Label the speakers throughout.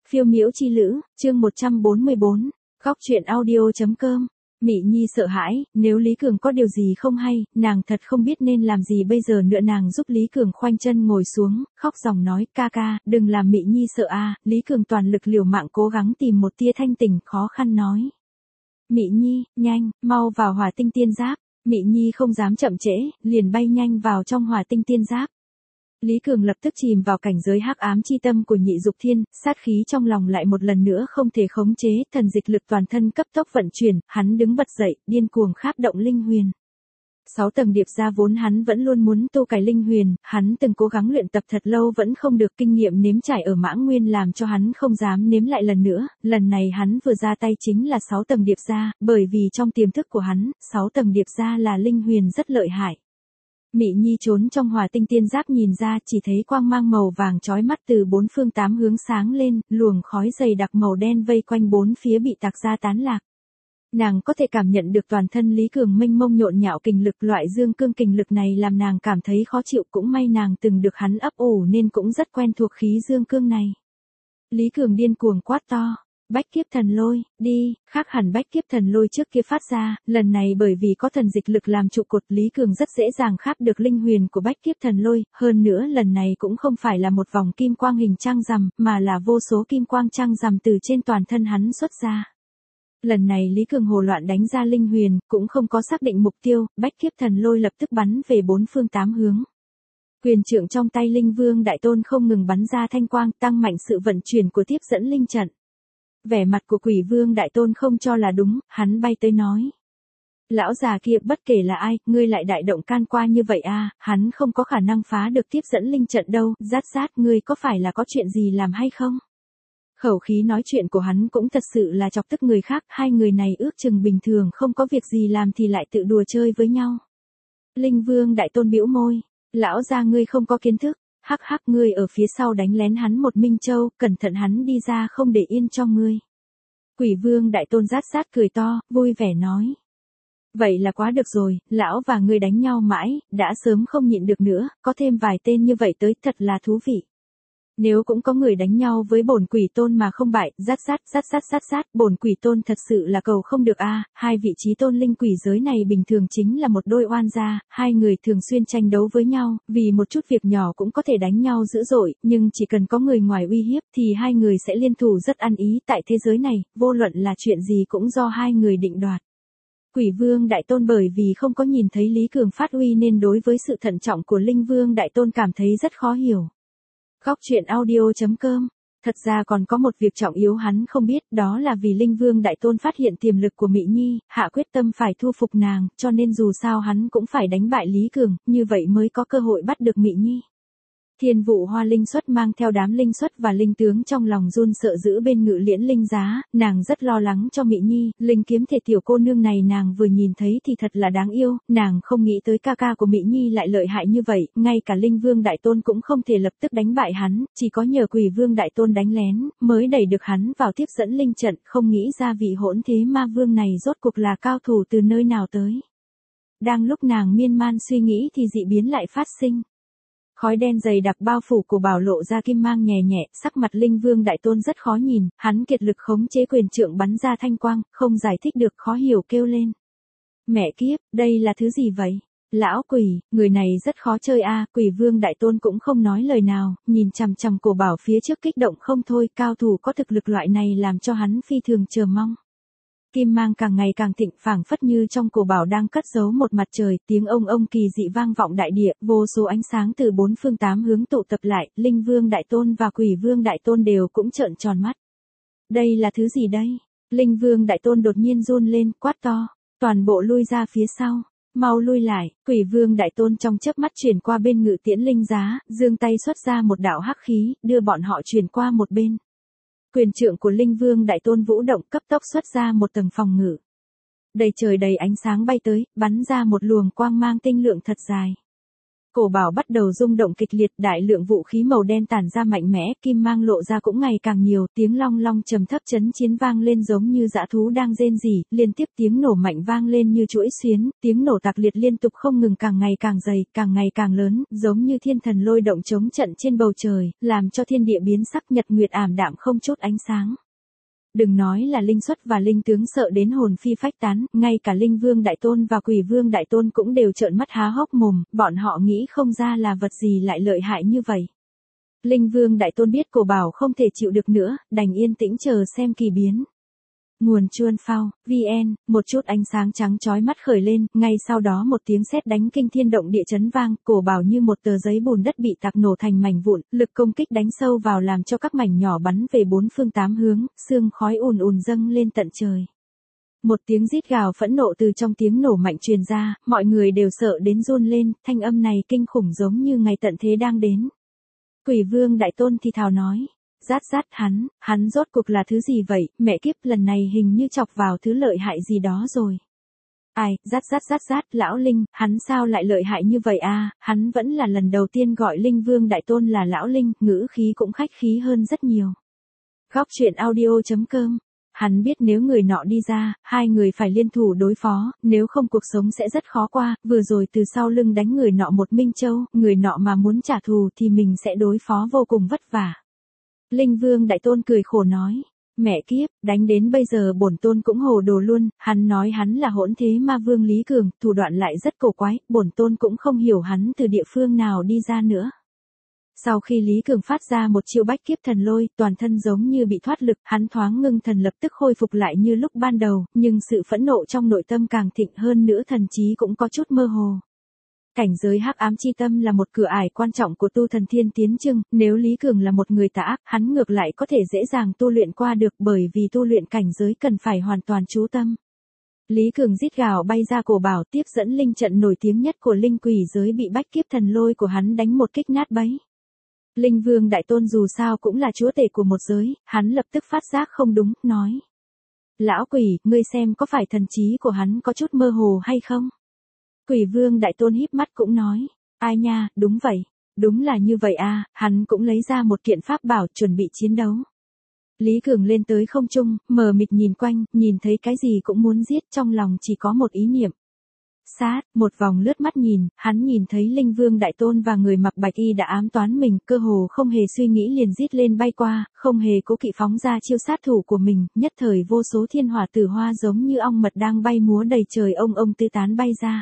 Speaker 1: Phiêu miễu chi lữ, chương 144, góc truyện audio.com. Mị Nhi sợ hãi, nếu Lý Cường có điều gì không hay, nàng thật không biết nên làm gì bây giờ nữa. Nàng giúp Lý Cường khoanh chân ngồi xuống, khóc ròng nói, ca ca, đừng làm Mị Nhi sợ a. Lý Cường toàn lực liều mạng cố gắng tìm một tia thanh tỉnh, khó khăn nói. Mị Nhi, nhanh, mau vào Hỏa Tinh Tiên Giáp. Mị Nhi không dám chậm trễ, liền bay nhanh vào trong Hỏa Tinh Tiên Giáp. Lý Cường lập tức chìm vào cảnh giới hắc ám chi tâm của Nhị Dục Thiên, sát khí trong lòng lại một lần nữa không thể khống chế, thần dịch lực toàn thân cấp tốc vận chuyển, hắn đứng bật dậy, điên cuồng kháp động linh huyền. 6 tầng điệp ra vốn hắn vẫn luôn muốn tu cải linh huyền, hắn từng cố gắng luyện tập thật lâu vẫn không được, kinh nghiệm nếm trải ở Mã Nguyên làm cho hắn không dám nếm lại lần nữa, lần này hắn vừa ra tay chính là 6 tầng điệp ra, bởi vì trong tiềm thức của hắn, 6 tầng điệp ra là linh huyền rất lợi hại. Mị Nhi trốn trong Hỏa Tinh Tiên Giáp nhìn ra chỉ thấy quang mang màu vàng chói mắt từ 4 phương 8 hướng sáng lên, luồng khói dày đặc màu đen vây quanh 4 phía bị tạc ra tán lạc. Nàng có thể cảm nhận được toàn thân Lý Cường mênh mông nhộn nhạo kình lực, loại dương cương kình lực này làm nàng cảm thấy khó chịu, cũng may nàng từng được hắn ấp ủ nên cũng rất quen thuộc khí dương cương này. Lý Cường điên cuồng quát to. Bách kiếp thần lôi, đi, khác hẳn bách kiếp thần lôi trước kia phát ra, lần này bởi vì có thần dịch lực làm trụ cột, Lý Cường rất dễ dàng kháp được linh huyền của bách kiếp thần lôi, hơn nữa lần này cũng không phải là một vòng kim quang hình trăng rằm, mà là vô số kim quang trăng rằm từ trên toàn thân hắn xuất ra. Lần này Lý Cường hồ loạn đánh ra linh huyền, cũng không có xác định mục tiêu, bách kiếp thần lôi lập tức bắn về 4 phương 8 hướng. Quyền trượng trong tay Linh Vương Đại Tôn không ngừng bắn ra thanh quang, tăng mạnh sự vận chuyển của tiếp dẫn linh trận. Vẻ mặt của Quỷ Vương Đại Tôn không cho là đúng, hắn bay tới nói. Lão già kia bất kể là ai, ngươi lại đại động can qua như vậy à, hắn không có khả năng phá được tiếp dẫn linh trận đâu, rát rát, ngươi có phải là có chuyện gì làm hay không? Khẩu khí nói chuyện của hắn cũng thật sự là chọc tức người khác, hai người này ước chừng bình thường không có việc gì làm thì lại tự đùa chơi với nhau. Linh Vương Đại Tôn bĩu môi, lão già ngươi không có kiến thức. Hắc hắc, ngươi ở phía sau đánh lén hắn một Minh Châu, cẩn thận hắn đi ra không để yên cho ngươi. Quỷ Vương Đại Tôn rát rát cười to, vui vẻ nói. Vậy là quá được rồi, lão và ngươi đánh nhau mãi, đã sớm không nhịn được nữa, có thêm vài tên như vậy tới thật là thú vị. Nếu cũng có người đánh nhau với bổn Quỷ Tôn mà không bại, rát, bổn Quỷ Tôn thật sự là cầu không được a. Hai vị trí tôn linh quỷ giới này bình thường chính là một đôi oan gia, hai người thường xuyên tranh đấu với nhau, vì một chút việc nhỏ cũng có thể đánh nhau dữ dội, nhưng chỉ cần có người ngoài uy hiếp thì hai người sẽ liên thủ rất ăn ý. Tại thế giới này, vô luận là chuyện gì cũng do hai người định đoạt. Quỷ Vương Đại Tôn bởi vì không có nhìn thấy Lý Cường phát uy nên đối với sự thận trọng của Linh Vương Đại Tôn cảm thấy rất khó hiểu. Góc truyện audio.com. Thật ra còn có một việc trọng yếu hắn không biết, đó là vì Linh Vương Đại Tôn phát hiện tiềm lực của Mị Nhi, hạ quyết tâm phải thu phục nàng, cho nên dù sao hắn cũng phải đánh bại Lý Cường, như vậy mới có cơ hội bắt được Mị Nhi. Thiên Vụ Hoa Linh Xuất mang theo đám linh xuất và linh tướng trong lòng run sợ giữ bên Ngự Liễn Linh Giá, nàng rất lo lắng cho Mị Nhi, linh kiếm thể tiểu cô nương này nàng vừa nhìn thấy thì thật là đáng yêu, nàng không nghĩ tới ca ca của Mị Nhi lại lợi hại như vậy, ngay cả Linh Vương Đại Tôn cũng không thể lập tức đánh bại hắn, chỉ có nhờ Quỷ Vương Đại Tôn đánh lén, mới đẩy được hắn vào tiếp dẫn linh trận, không nghĩ ra vị hỗn thế ma vương này rốt cuộc là cao thủ từ nơi nào tới. Đang lúc nàng miên man suy nghĩ thì dị biến lại phát sinh. Khói đen dày đặc bao phủ của bảo lộ ra kim mang nhẹ nhẹ, sắc mặt Linh Vương Đại Tôn rất khó nhìn, hắn kiệt lực khống chế quyền trượng bắn ra thanh quang, không giải thích được khó hiểu kêu lên. Mẹ kiếp, đây là thứ gì vậy? Lão quỷ, người này rất khó chơi a. Quỷ Vương Đại Tôn cũng không nói lời nào, nhìn chằm chằm cổ bảo phía trước kích động không thôi, cao thủ có thực lực loại này làm cho hắn phi thường chờ mong. Kim mang càng ngày càng thịnh, phảng phất như trong cổ bảo đang cất giấu một mặt trời, tiếng ông kỳ dị vang vọng đại địa, vô số ánh sáng từ 4 phương 8 hướng tụ tập lại, Linh Vương Đại Tôn và Quỷ Vương Đại Tôn đều cũng trợn tròn mắt. Đây là thứ gì đây? Linh Vương Đại Tôn đột nhiên run lên, quát to, toàn bộ lui ra phía sau, mau lui lại. Quỷ Vương Đại Tôn trong chớp mắt chuyển qua bên Ngự Tiễn Linh Giá, giương tay xuất ra một đạo hắc khí, đưa bọn họ chuyển qua một bên. Quyền trượng của Linh Vương Đại Tôn vũ động cấp tốc xuất ra một tầng phòng ngự. Đầy trời đầy ánh sáng bay tới, bắn ra một luồng quang mang tinh lượng thật dài. Cổ bảo bắt đầu rung động kịch liệt, đại lượng vũ khí màu đen tản ra mạnh mẽ, kim mang lộ ra cũng ngày càng nhiều, tiếng long long trầm thấp chấn chiến vang lên giống như dã thú đang rên rỉ, liên tiếp tiếng nổ mạnh vang lên như chuỗi xuyến, tiếng nổ tạc liệt liên tục không ngừng, càng ngày càng dày, càng ngày càng lớn, giống như thiên thần lôi động chống trận trên bầu trời, làm cho thiên địa biến sắc, nhật nguyệt ảm đạm không chút ánh sáng. Đừng nói là linh xuất và linh tướng sợ đến hồn phi phách tán, ngay cả linh vương đại tôn và quỷ vương đại tôn cũng đều trợn mắt há hốc mồm, bọn họ nghĩ không ra là vật gì lại lợi hại như vậy. Linh vương đại tôn biết Cổ Bảo không thể chịu được nữa, đành yên tĩnh chờ xem kỳ biến. Nguồn Chuan Phao, VN, một chút ánh sáng trắng chói mắt khởi lên, ngay sau đó một tiếng sét đánh kinh thiên động địa chấn vang, Cổ Bảo như một tờ giấy bùn đất bị tạc nổ thành mảnh vụn, lực công kích đánh sâu vào làm cho các mảnh nhỏ bắn về bốn phương tám hướng, sương khói ùn ùn dâng lên tận trời. Một tiếng rít gào phẫn nộ từ trong tiếng nổ mạnh truyền ra, mọi người đều sợ đến run lên, thanh âm này kinh khủng giống như ngày tận thế đang đến. Quỷ vương đại tôn thì thào nói. Rát rát hắn rốt cuộc là thứ gì vậy, mẹ kiếp, lần này hình như chọc vào thứ lợi hại gì đó rồi. Ai, rát, lão Linh, hắn sao lại lợi hại như vậy à, hắn vẫn là lần đầu tiên gọi Linh Vương Đại Tôn là lão Linh, ngữ khí cũng khách khí hơn rất nhiều. Góc truyện audio.com. Hắn biết nếu người nọ đi ra, hai người phải liên thủ đối phó, nếu không cuộc sống sẽ rất khó qua, vừa rồi từ sau lưng đánh người nọ một minh châu, người nọ mà muốn trả thù thì mình sẽ đối phó vô cùng vất vả. Linh Vương Đại Tôn cười khổ nói, mẹ kiếp, đánh đến bây giờ bổn tôn cũng hồ đồ luôn, hắn nói hắn là hỗn thế ma vương Lý Cường, thủ đoạn lại rất cổ quái, bổn tôn cũng không hiểu hắn từ địa phương nào đi ra nữa. Sau khi Lý Cường phát ra một chiêu bách kiếp thần lôi, toàn thân giống như bị thoát lực, hắn thoáng ngưng thần lập tức khôi phục lại như lúc ban đầu, nhưng sự phẫn nộ trong nội tâm càng thịnh hơn nữa, thần trí cũng có chút mơ hồ. Cảnh giới hắc ám chi tâm là một cửa ải quan trọng của tu thần thiên tiến chương, nếu Lý Cường là một người tà ác, hắn ngược lại có thể dễ dàng tu luyện qua được, bởi vì tu luyện cảnh giới cần phải hoàn toàn chú tâm. Lý Cường rít gào bay ra Cổ Bảo, tiếp dẫn linh trận nổi tiếng nhất của linh quỷ giới bị bách kiếp thần lôi của hắn đánh một kích nát bấy. Linh Vương Đại Tôn dù sao cũng là chúa tể của một giới, hắn lập tức phát giác không đúng, nói. Lão quỷ, ngươi xem có phải thần trí của hắn có chút mơ hồ hay không? Quỷ Vương Đại Tôn híp mắt cũng nói, ai nha, đúng vậy, đúng là như vậy à, hắn cũng lấy ra một kiện pháp bảo chuẩn bị chiến đấu. Lý Cường lên tới không trung, mờ mịt nhìn quanh, nhìn thấy cái gì cũng muốn giết, trong lòng chỉ có một ý niệm. Sát, một vòng lướt mắt nhìn, hắn nhìn thấy Linh Vương Đại Tôn và người mặc bạch y đã ám toán mình, cơ hồ không hề suy nghĩ liền giết lên bay qua, không hề cố kỵ phóng ra chiêu sát thủ của mình, nhất thời vô số thiên hỏa tử hoa giống như ong mật đang bay múa đầy trời, ông tứ tán bay ra.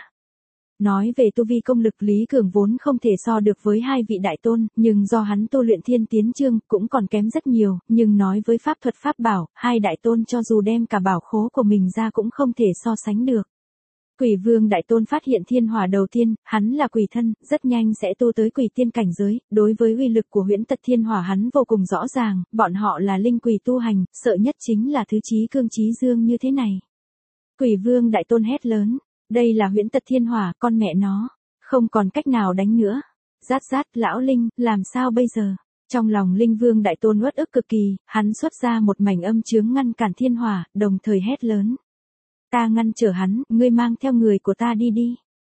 Speaker 1: Nói về tu vi công lực, Lý Cường vốn không thể so được với hai vị đại tôn, nhưng do hắn tu luyện thiên tiến chương cũng còn kém rất nhiều, nhưng nói với pháp thuật pháp bảo, hai đại tôn cho dù đem cả bảo khố của mình ra cũng không thể so sánh được. Quỷ Vương Đại Tôn phát hiện thiên hỏa đầu tiên, hắn là quỷ thân, rất nhanh sẽ tu tới quỷ tiên cảnh giới, đối với uy lực của huyễn tật thiên hỏa hắn vô cùng rõ ràng, bọn họ là linh quỷ tu hành, sợ nhất chính là thứ trí cương trí dương như thế này. Quỷ Vương Đại Tôn hét lớn, đây là huyễn tật thiên hỏa, con mẹ nó, không còn cách nào đánh nữa. Rát, lão Linh, làm sao bây giờ? Trong lòng Linh Vương Đại Tôn uất ức cực kỳ, hắn xuất ra một mảnh âm chướng ngăn cản thiên hỏa, đồng thời hét lớn. Ta ngăn trở hắn, ngươi mang theo người của ta đi.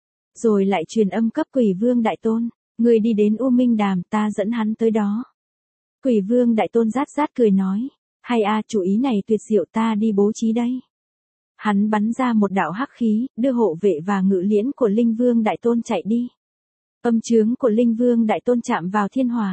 Speaker 1: Rồi lại truyền âm cấp Quỷ Vương Đại Tôn, ngươi đi đến U Minh Đàm, ta dẫn hắn tới đó. Quỷ Vương Đại Tôn rát cười nói, hay à, chủ ý này tuyệt diệu, ta đi bố trí đây. Hắn bắn ra một đạo hắc khí, đưa hộ vệ và ngự liễn của Linh Vương Đại Tôn chạy đi. Âm chướng của Linh Vương Đại Tôn chạm vào thiên hỏa.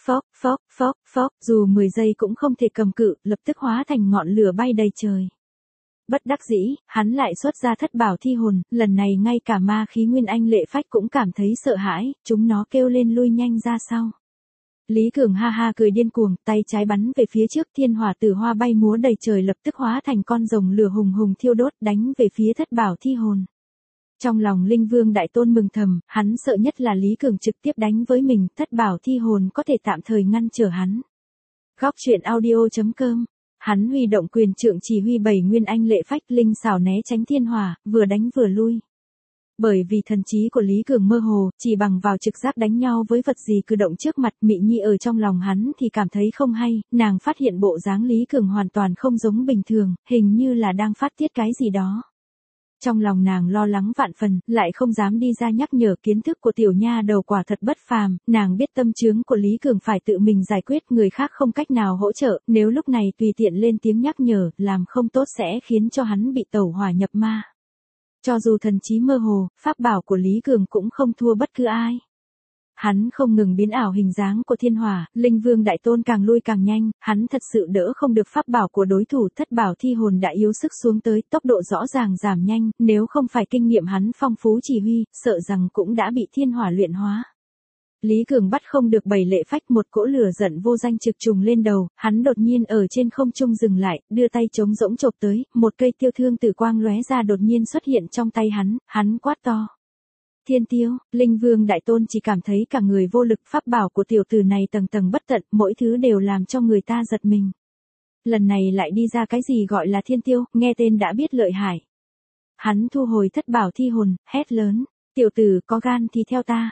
Speaker 1: Phốc, dù 10 giây cũng không thể cầm cự, lập tức hóa thành ngọn lửa bay đầy trời. Bất đắc dĩ, hắn lại xuất ra thất bảo thi hồn, lần này ngay cả ma khí Nguyên Anh Lệ Phách cũng cảm thấy sợ hãi, chúng nó kêu lên lui nhanh ra sau. Lý Cường ha ha cười điên cuồng, tay trái bắn về phía trước, thiên hỏa tử hoa bay múa đầy trời lập tức hóa thành con rồng lửa hùng hùng thiêu đốt, đánh về phía thất bảo thi hồn. Trong lòng Linh Vương Đại Tôn mừng thầm, hắn sợ nhất là Lý Cường trực tiếp đánh với mình, thất bảo thi hồn có thể tạm thời ngăn trở hắn. Góc truyện audio.com. Hắn huy động quyền trượng chỉ huy 7 Nguyên Anh Lệ Phách, linh xảo né tránh thiên hỏa, vừa đánh vừa lui. Bởi vì thần trí của Lý Cường mơ hồ, chỉ bằng vào trực giác đánh nhau với vật gì cử động trước mặt, Mị Nhi ở trong lòng hắn thì cảm thấy không hay, nàng phát hiện bộ dáng Lý Cường hoàn toàn không giống bình thường, hình như là đang phát tiết cái gì đó. Trong lòng nàng lo lắng vạn phần, lại không dám đi ra nhắc nhở. Kiến thức của tiểu nha đầu quả thật bất phàm, nàng biết tâm chướng của Lý Cường phải tự mình giải quyết, người khác không cách nào hỗ trợ, nếu lúc này tùy tiện lên tiếng nhắc nhở, làm không tốt sẽ khiến cho hắn bị tẩu hỏa nhập ma. Cho dù thần trí mơ hồ, pháp bảo của Lý Cường cũng không thua bất cứ ai. Hắn không ngừng biến ảo hình dáng của thiên hỏa, linh vương đại tôn càng lui càng nhanh, hắn thật sự đỡ không được pháp bảo của đối thủ, thất bảo thi hồn đã yếu sức xuống tới, tốc độ rõ ràng giảm nhanh, nếu không phải kinh nghiệm hắn phong phú chỉ huy, sợ rằng cũng đã bị thiên hỏa luyện hóa. Lý Cường bắt không được bảy lệ phách, một cỗ lửa giận vô danh trực trùng lên đầu, hắn đột nhiên ở trên không trung dừng lại, đưa tay trống rỗng chộp tới, một cây tiêu thương tử quang lóe ra đột nhiên xuất hiện trong tay hắn quát to. Thiên tiêu, linh vương đại tôn chỉ cảm thấy cả người vô lực, pháp bảo của tiểu tử này tầng tầng bất tận, mỗi thứ đều làm cho người ta giật mình. Lần này lại đi ra cái gì gọi là thiên tiêu, nghe tên đã biết lợi hại. Hắn thu hồi thất bảo thi hồn, hét lớn, tiểu tử có gan thì theo ta.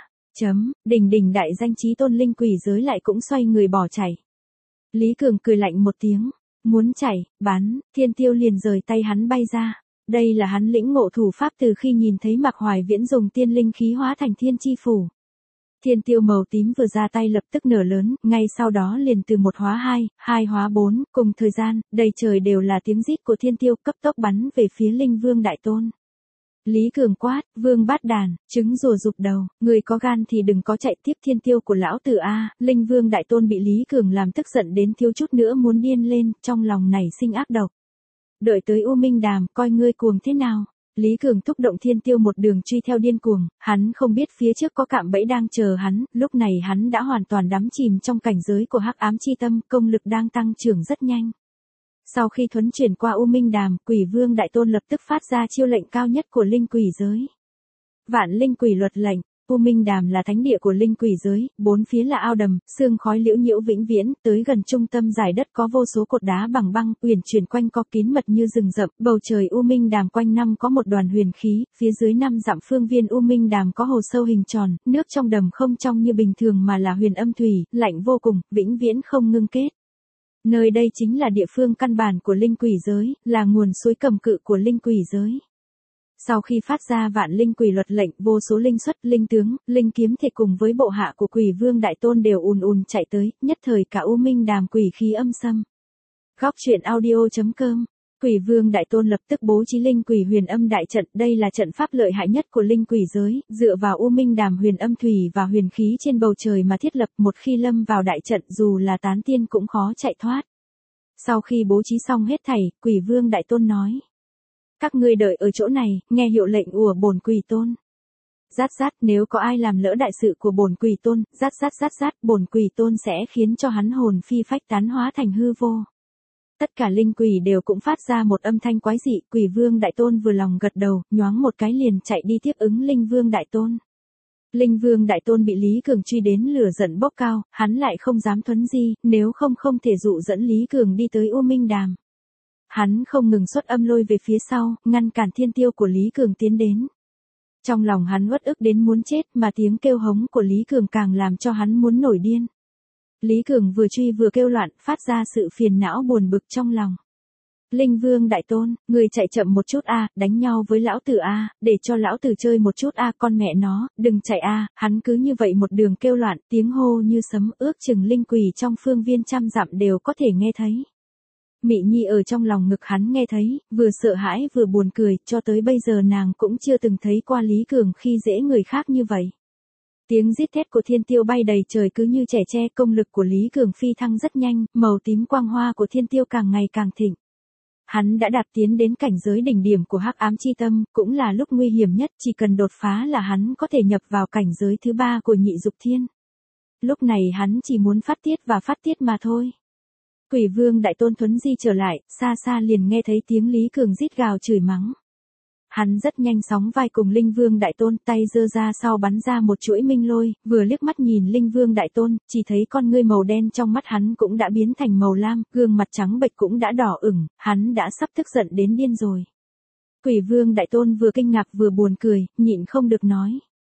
Speaker 1: Đỉnh đại danh chí tôn linh quỷ giới lại cũng xoay người bỏ chạy. Lý Cường cười lạnh một tiếng, muốn chạy, bắn, thiên tiêu liền rời tay hắn bay ra. Đây là hắn lĩnh ngộ thủ pháp từ khi nhìn thấy Mạc Hoài Viễn dùng tiên linh khí hóa thành thiên chi phủ. Thiên tiêu màu tím vừa ra tay lập tức nở lớn, ngay sau đó liền từ 1 hóa 2, 2 hóa 4, cùng thời gian, đầy trời đều là tiếng rít của thiên tiêu cấp tốc bắn về phía linh vương đại tôn. Lý Cường quát, vương bát đàn, trứng rùa rụt đầu, người có gan thì đừng có chạy tiếp thiên tiêu của lão tử a. Linh vương đại tôn bị Lý Cường làm tức giận đến thiếu chút nữa muốn điên lên, trong lòng nảy sinh ác độc. Đợi tới U Minh Đàm, coi ngươi cuồng thế nào. Lý Cường thúc động thiên tiêu một đường truy theo điên cuồng, hắn không biết phía trước có cạm bẫy đang chờ hắn, lúc này hắn đã hoàn toàn đắm chìm trong cảnh giới của hắc ám chi tâm, công lực đang tăng trưởng rất nhanh. Sau khi thuấn chuyển qua U Minh Đàm, Quỷ Vương Đại Tôn lập tức phát ra chiêu lệnh cao nhất của linh quỷ giới. Vạn linh quỷ luật lệnh. U Minh Đàm là thánh địa của linh quỷ giới, bốn phía là ao đầm, sương khói liễu nhiễu vĩnh viễn, tới gần trung tâm giải đất có vô số cột đá bằng băng, uyển chuyển quanh co kín mật như rừng rậm, bầu trời U Minh Đàm quanh năm có một đoàn huyền khí, phía dưới 5 dặm phương viên U Minh Đàm có hồ sâu hình tròn, nước trong đầm không trong như bình thường mà là huyền âm thủy, lạnh vô cùng, vĩnh viễn không ngưng kết. Nơi đây chính là địa phương căn bản của linh quỷ giới, là nguồn suối cầm cự của linh quỷ giới. Sau khi phát ra vạn linh quỷ luật lệnh, vô số linh xuất, linh tướng, linh kiếm thể cùng với bộ hạ của Quỷ Vương Đại Tôn đều ùn chạy tới, nhất thời cả U Minh Đàm quỷ khí âm xâm. Góc truyện audio.com. Quỷ Vương Đại Tôn lập tức bố trí linh quỷ huyền âm đại trận, đây là trận pháp lợi hại nhất của linh quỷ giới, dựa vào U Minh Đàm huyền âm thủy và huyền khí trên bầu trời mà thiết lập, một khi lâm vào đại trận dù là tán tiên cũng khó chạy thoát. Sau khi bố trí xong hết thảy, Quỷ Vương Đại Tôn nói. Các ngươi đợi ở chỗ này, nghe hiệu lệnh của bổn Quỷ Tôn. Rát, nếu có ai làm lỡ đại sự của bổn Quỷ Tôn, rát, bổn Quỷ Tôn sẽ khiến cho hắn hồn phi phách tán hóa thành hư vô. Tất cả linh quỷ đều cũng phát ra một âm thanh quái dị, Quỷ Vương Đại Tôn vừa lòng gật đầu, nhoáng một cái liền chạy đi tiếp ứng Linh Vương Đại Tôn. Linh Vương Đại Tôn bị Lý Cường truy đến lửa giận bốc cao, hắn lại không dám thuấn di, nếu không thể dụ dẫn Lý Cường đi tới U Minh Đàm. Hắn không ngừng xuất âm lôi về phía sau, ngăn cản thiên tiêu của Lý Cường tiến đến. Trong lòng hắn uất ức đến muốn chết, mà tiếng kêu hống của Lý Cường càng làm cho hắn muốn nổi điên. Lý Cường vừa truy vừa kêu loạn, phát ra sự phiền não buồn bực trong lòng. Linh Vương Đại Tôn, người chạy chậm một chút a, đánh nhau với lão tử a, để cho lão tử chơi một chút a, con mẹ nó, đừng chạy a. Hắn cứ như vậy một đường kêu loạn, tiếng hô như sấm, ước chừng linh quỷ trong phương viên trăm dặm đều có thể nghe thấy. Mị Nhi ở trong lòng ngực hắn nghe thấy, vừa sợ hãi vừa buồn cười, cho tới bây giờ nàng cũng chưa từng thấy qua Lý Cường khi dễ người khác như vậy. Tiếng rít thét của thiên tiêu bay đầy trời cứ như trẻ tre, công lực của Lý Cường phi thăng rất nhanh, màu tím quang hoa của thiên tiêu càng ngày càng thịnh. Hắn đã đạt tiến đến cảnh giới đỉnh điểm của hắc ám chi tâm, cũng là lúc nguy hiểm nhất, chỉ cần đột phá là hắn có thể nhập vào cảnh giới thứ 3 của nhị dục thiên. Lúc này hắn chỉ muốn phát tiết mà thôi. Quỷ Vương Đại Tôn thuấn di trở lại, xa xa liền nghe thấy tiếng Lý Cường rít gào chửi mắng. Hắn rất nhanh sóng vai cùng Linh Vương Đại Tôn, tay giơ ra sau bắn ra một chuỗi minh lôi, vừa liếc mắt nhìn Linh Vương Đại Tôn, chỉ thấy con ngươi màu đen trong mắt hắn cũng đã biến thành màu lam, gương mặt trắng bệch cũng đã đỏ ửng, hắn đã sắp tức giận đến điên rồi. Quỷ Vương Đại Tôn vừa kinh ngạc vừa buồn cười, nhịn không được nói.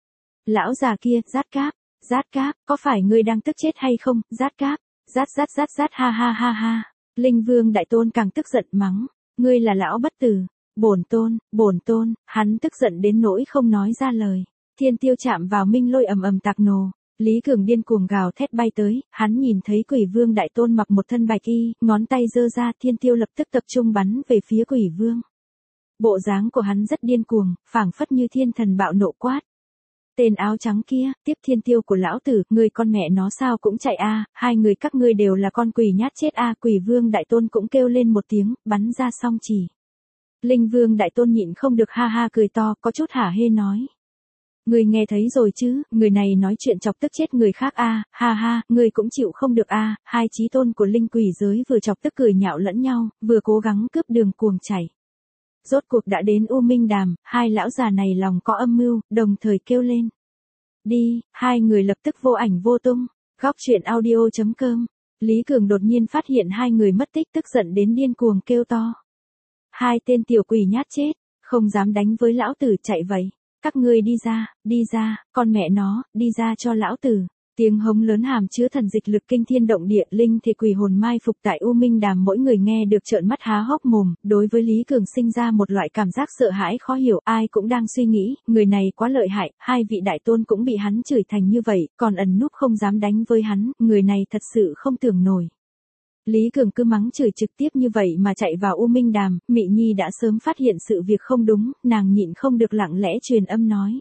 Speaker 1: Lão già kia, Rát Cáp, có phải ngươi đang tức chết hay không, Rát Cáp, rát ha. Linh Vương Đại Tôn càng tức giận mắng, ngươi là lão bất tử. Bổn tôn, hắn tức giận đến nỗi không nói ra lời. Thiên tiêu chạm vào minh lôi ầm ầm tạc nổ. Lý Cường điên cuồng gào thét bay tới, hắn nhìn thấy Quỷ Vương Đại Tôn mặc một thân bạch y, ngón tay giơ ra, thiên tiêu lập tức tập trung bắn về phía Quỷ Vương. Bộ dáng của hắn rất điên cuồng, phảng phất như thiên thần bạo nộ quát. Tên áo trắng kia, tiếp thiên tiêu của lão tử, ngươi con mẹ nó sao cũng chạy a, hai người các ngươi đều là con quỷ nhát chết a, Quỷ Vương Đại Tôn cũng kêu lên một tiếng, bắn ra song chỉ. Linh Vương Đại Tôn nhịn không được ha ha cười to, có chút hả hê nói. Ngươi nghe thấy rồi chứ, người này nói chuyện chọc tức chết người khác a, ha ha, ngươi cũng chịu không được a, hai chí tôn của linh quỷ giới vừa chọc tức cười nhạo lẫn nhau, vừa cố gắng cướp đường cuồng chảy. Rốt cuộc đã đến U Minh Đàm, hai lão già này lòng có âm mưu, đồng thời kêu lên. Đi, hai người lập tức vô ảnh vô tung. Góc truyện audio.com. Lý Cường đột nhiên phát hiện hai người mất tích, tức giận đến điên cuồng kêu to. Hai tên tiểu quỷ nhát chết, không dám đánh với lão tử, chạy vậy. Các ngươi đi ra, con mẹ nó, đi ra cho lão tử. Tiếng hống lớn hàm chứa thần dịch lực kinh thiên động địa, linh thể quỷ hồn mai phục tại U Minh Đàm, mỗi người nghe được trợn mắt há hốc mồm, đối với Lý Cường sinh ra một loại cảm giác sợ hãi khó hiểu, ai cũng đang suy nghĩ, người này quá lợi hại, hai vị đại tôn cũng bị hắn chửi thành như vậy, còn ẩn núp không dám đánh với hắn, người này thật sự không tưởng nổi. Lý Cường cứ mắng chửi trực tiếp như vậy mà chạy vào U Minh Đàm, Mị Nhi đã sớm phát hiện sự việc không đúng, nàng nhịn không được lặng lẽ truyền âm nói.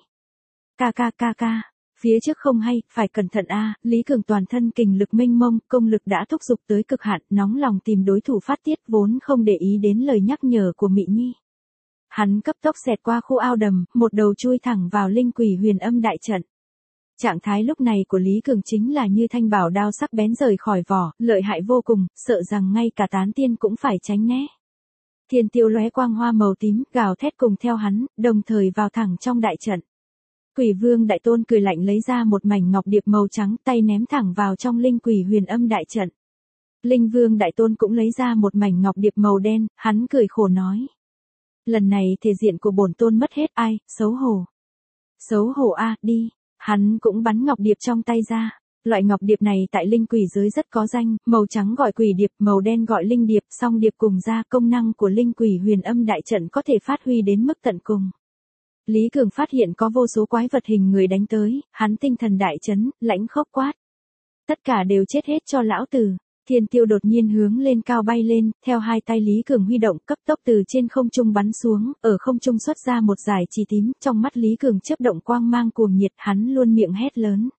Speaker 1: Ca. Phía trước không hay, phải cẩn thận a. Lý Cường toàn thân kình lực mênh mông, công lực đã thúc giục tới cực hạn, nóng lòng tìm đối thủ phát tiết, vốn không để ý đến lời nhắc nhở của Mị Nhi. Hắn cấp tốc xẹt qua khu ao đầm, một đầu chui thẳng vào linh quỷ huyền âm đại trận. Trạng thái lúc này của Lý Cường chính là như thanh bảo đao sắc bén rời khỏi vỏ, lợi hại vô cùng, sợ rằng ngay cả tán tiên cũng phải tránh né. Thiên tiêu lóe quang hoa màu tím, gào thét cùng theo hắn, đồng thời vào thẳng trong đại trận. Quỷ Vương Đại Tôn cười lạnh lấy ra một mảnh ngọc điệp màu trắng, tay ném thẳng vào trong linh quỷ huyền âm đại trận. Linh Vương Đại Tôn cũng lấy ra một mảnh ngọc điệp màu đen, hắn cười khổ nói. Lần này thể diện của bổn tôn mất hết, ai, xấu hổ. Xấu hổ a, đi. Hắn cũng bắn ngọc điệp trong tay ra. Loại ngọc điệp này tại linh quỷ giới rất có danh, màu trắng gọi quỷ điệp, màu đen gọi linh điệp, song điệp cùng ra, công năng của linh quỷ huyền âm đại trận có thể phát huy đến mức tận cùng. Lý Cường phát hiện có vô số quái vật hình người đánh tới, hắn tinh thần đại chấn, lãnh khốc quát. Tất cả đều chết hết cho lão tử. Thiên tiêu đột nhiên hướng lên cao bay lên, theo hai tay Lý Cường huy động, cấp tốc từ trên không trung bắn xuống, ở không trung xuất ra một dải chỉ tím, trong mắt Lý Cường chớp động quang mang cuồng nhiệt, hắn luôn miệng hét lớn.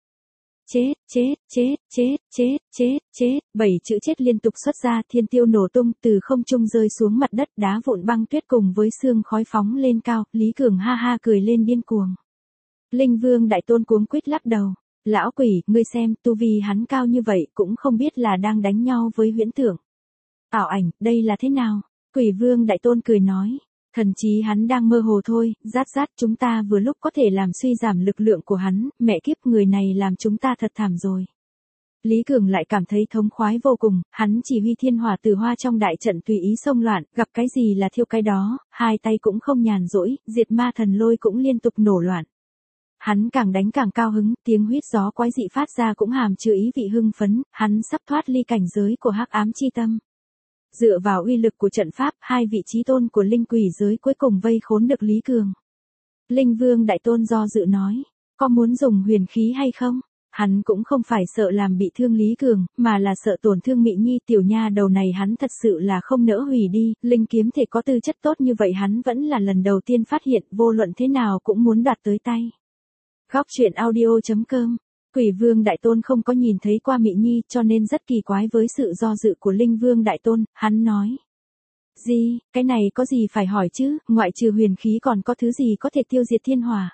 Speaker 1: Chết, 7 chữ chết liên tục xuất ra, thiên tiêu nổ tung, từ không trung rơi xuống mặt đất, đá vụn băng tuyết cùng với sương khói phóng lên cao, Lý Cường ha ha cười lên điên cuồng. Linh Vương Đại Tôn cuống quýt lắc đầu. Lão quỷ, ngươi xem, tu vi hắn cao như vậy, cũng không biết là đang đánh nhau với huyễn tưởng. Ảo ảnh, đây là thế nào? Quỷ Vương Đại Tôn cười nói. Thần chí hắn đang mơ hồ thôi, rát chúng ta vừa lúc có thể làm suy giảm lực lượng của hắn, mẹ kiếp người này làm chúng ta thật thảm rồi. Lý Cường lại cảm thấy thống khoái vô cùng, hắn chỉ huy thiên hỏa tử hoa trong đại trận tùy ý xông loạn, gặp cái gì là thiêu cái đó, hai tay cũng không nhàn rỗi, diệt ma thần lôi cũng liên tục nổ loạn. Hắn càng đánh càng cao hứng, tiếng huýt gió quái dị phát ra cũng hàm chứa ý vị hưng phấn, hắn sắp thoát ly cảnh giới của hắc ám chi tâm. Dựa vào uy lực của trận pháp, hai vị chí tôn của linh quỷ giới cuối cùng vây khốn được Lý Cường. Linh Vương Đại Tôn do dự nói, có muốn dùng huyền khí hay không? Hắn cũng không phải sợ làm bị thương Lý Cường, mà là sợ tổn thương Mị Nhi, tiểu nha đầu này hắn thật sự là không nỡ hủy đi, linh kiếm thể có tư chất tốt như vậy hắn vẫn là lần đầu tiên phát hiện, vô luận thế nào cũng muốn đoạt tới tay. Góc truyện audio.com. Quỷ Vương Đại Tôn không có nhìn thấy qua Mị Nhi cho nên rất kỳ quái với sự do dự của Linh Vương Đại Tôn, hắn nói. Gì, cái này có gì phải hỏi chứ, ngoại trừ huyền khí còn có thứ gì có thể tiêu diệt thiên hỏa.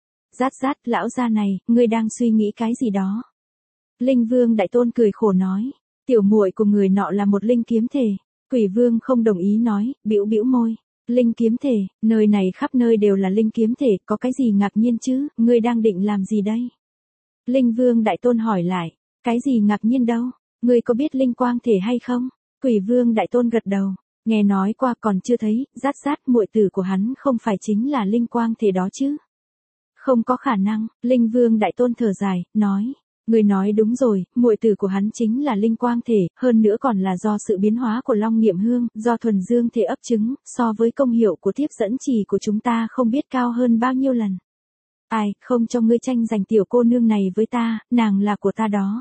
Speaker 1: Rát, lão gia này, ngươi đang suy nghĩ cái gì đó. Linh Vương Đại Tôn cười khổ nói, tiểu muội của người nọ là một linh kiếm thể. Quỷ Vương không đồng ý nói, bĩu môi. Linh kiếm thể, nơi này khắp nơi đều là linh kiếm thể, có cái gì ngạc nhiên chứ, ngươi đang định làm gì đây? Linh Vương Đại Tôn hỏi lại, cái gì ngạc nhiên đâu, ngươi có biết linh quang thể hay không? Quỷ Vương Đại Tôn gật đầu, nghe nói qua còn chưa thấy, rát muội tử của hắn không phải chính là linh quang thể đó chứ? Không có khả năng, Linh Vương Đại Tôn thở dài, nói, Người nói đúng rồi, muội tử của hắn chính là linh quang thể, hơn nữa còn là do sự biến hóa của long niệm hương, do thuần dương thể ấp trứng, so với công hiệu của tiếp dẫn trì của chúng ta không biết cao hơn bao nhiêu lần. Ai, không cho ngươi tranh giành tiểu cô nương này với ta, nàng là của ta đó.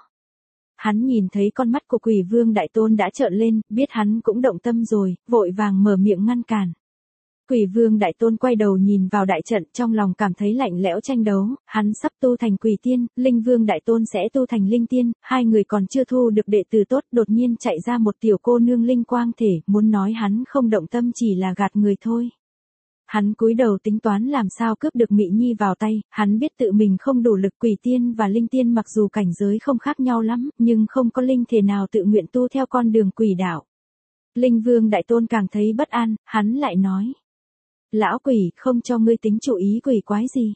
Speaker 1: Hắn nhìn thấy con mắt của Quỷ Vương Đại Tôn đã trợn lên, biết hắn cũng động tâm rồi, vội vàng mở miệng ngăn cản. Quỷ Vương Đại Tôn quay đầu nhìn vào đại trận, trong lòng cảm thấy lạnh lẽo tranh đấu, hắn sắp tu thành Quỷ Tiên, Linh Vương Đại Tôn sẽ tu thành Linh Tiên, hai người còn chưa thu được đệ tử tốt, đột nhiên chạy ra một tiểu cô nương linh quang thể, muốn nói hắn không động tâm chỉ là gạt người thôi. Hắn cúi đầu tính toán làm sao cướp được Mị Nhi vào tay, hắn biết tự mình không đủ lực. Quỷ Tiên và Linh Tiên mặc dù cảnh giới không khác nhau lắm, nhưng không có linh thể nào tự nguyện tu theo con đường quỷ đạo. Linh Vương Đại Tôn càng thấy bất an, hắn lại nói. Lão quỷ, không cho ngươi tính chủ ý quỷ quái gì.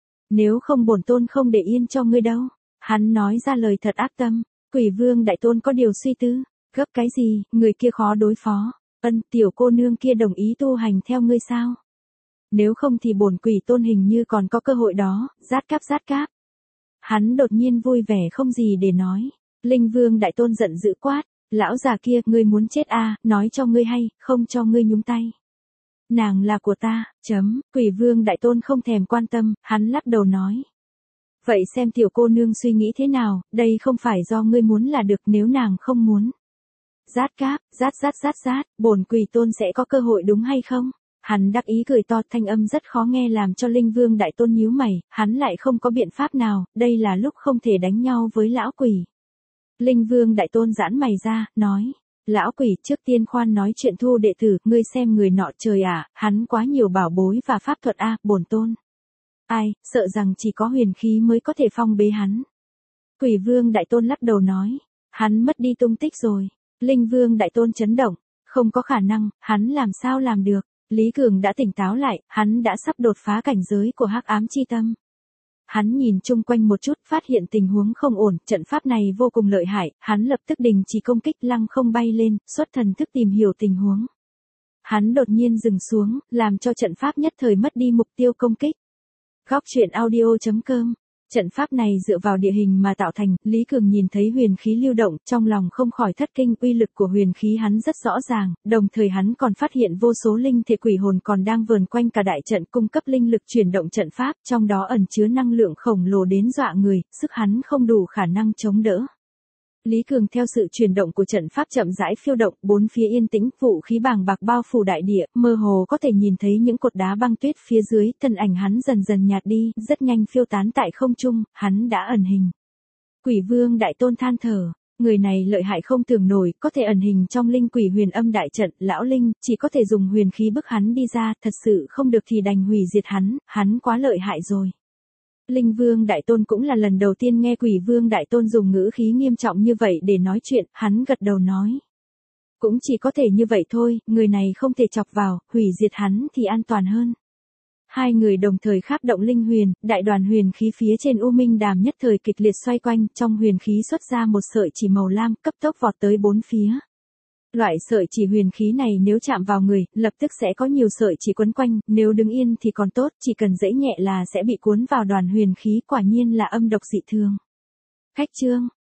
Speaker 1: Nếu không bổn tôn không để yên cho ngươi đâu. Hắn nói ra lời thật ác tâm. Quỷ Vương Đại Tôn có điều suy tư. Gấp cái gì, người kia khó đối phó. Tiểu cô nương kia đồng ý tu hành theo ngươi sao? Nếu không thì bổn quỷ tôn hình như còn có cơ hội đó, rát cáp. Hắn đột nhiên vui vẻ không gì để nói. Linh Vương Đại Tôn giận dữ quát. Lão già kia, ngươi muốn chết à, nói cho ngươi hay, không cho ngươi nhúng tay. Nàng là của ta, Quỷ Vương Đại Tôn không thèm quan tâm, hắn lắc đầu nói. Vậy xem tiểu cô nương suy nghĩ thế nào, đây không phải do ngươi muốn là được nếu nàng không muốn. Rát cáp, rát, bổn quỷ tôn sẽ có cơ hội đúng hay không? Hắn đắc ý cười to, thanh âm rất khó nghe làm cho Linh Vương Đại Tôn nhíu mày, hắn lại không có biện pháp nào, đây là lúc không thể đánh nhau với lão quỷ. Linh Vương Đại Tôn giãn mày ra, nói. Lão quỷ, trước tiên khoan nói chuyện thu đệ tử, ngươi xem người nọ trời à, hắn quá nhiều bảo bối và pháp thuật a, bổn tôn. Ai, sợ rằng chỉ có huyền khí mới có thể phong bế hắn. Quỷ Vương Đại Tôn lắc đầu nói, hắn mất đi tung tích rồi. Linh Vương Đại Tôn chấn động, không có khả năng, hắn làm sao làm được. Lý Cường đã tỉnh táo lại, hắn đã sắp đột phá cảnh giới của hắc ám chi tâm. Hắn nhìn chung quanh một chút, phát hiện tình huống không ổn, trận pháp này vô cùng lợi hại, hắn lập tức đình chỉ công kích, lăng không bay lên, xuất thần thức tìm hiểu tình huống. Hắn đột nhiên dừng xuống, làm cho trận pháp nhất thời mất đi mục tiêu công kích. Góc truyện audio.com. Trận pháp này dựa vào địa hình mà tạo thành, Lý Cường nhìn thấy huyền khí lưu động, trong lòng không khỏi thất kinh, uy lực của huyền khí hắn rất rõ ràng, đồng thời hắn còn phát hiện vô số linh thể quỷ hồn còn đang vờn quanh cả đại trận cung cấp linh lực chuyển động trận pháp, trong đó ẩn chứa năng lượng khổng lồ đến dọa người, sức hắn không đủ khả năng chống đỡ. Lý Cường theo sự chuyển động của trận pháp chậm rãi phiêu động, bốn phía yên tĩnh, vũ khí bàng bạc bao phủ đại địa, mơ hồ có thể nhìn thấy những cột đá băng tuyết phía dưới, thân ảnh hắn dần dần nhạt đi, rất nhanh phiêu tán tại không trung, hắn đã ẩn hình. Quỷ Vương Đại Tôn than thở, người này lợi hại không tưởng nổi, có thể ẩn hình trong linh quỷ huyền âm đại trận, lão linh, chỉ có thể dùng huyền khí bức hắn đi ra, thật sự không được thì đành hủy diệt hắn quá lợi hại rồi. Linh Vương Đại Tôn cũng là lần đầu tiên nghe Quỷ Vương Đại Tôn dùng ngữ khí nghiêm trọng như vậy để nói chuyện, hắn gật đầu nói. Cũng chỉ có thể như vậy thôi, người này không thể chọc vào, hủy diệt hắn thì an toàn hơn. Hai người đồng thời kháp động linh huyền, đại đoàn huyền khí phía trên U Minh Đàm nhất thời kịch liệt xoay quanh, trong huyền khí xuất ra một sợi chỉ màu lam, cấp tốc vọt tới bốn phía. Loại sợi chỉ huyền khí này nếu chạm vào người, lập tức sẽ có nhiều sợi chỉ quấn quanh, nếu đứng yên thì còn tốt, chỉ cần dẫy nhẹ là sẽ bị cuốn vào đoàn huyền khí, quả nhiên là âm độc dị thường. Khách chương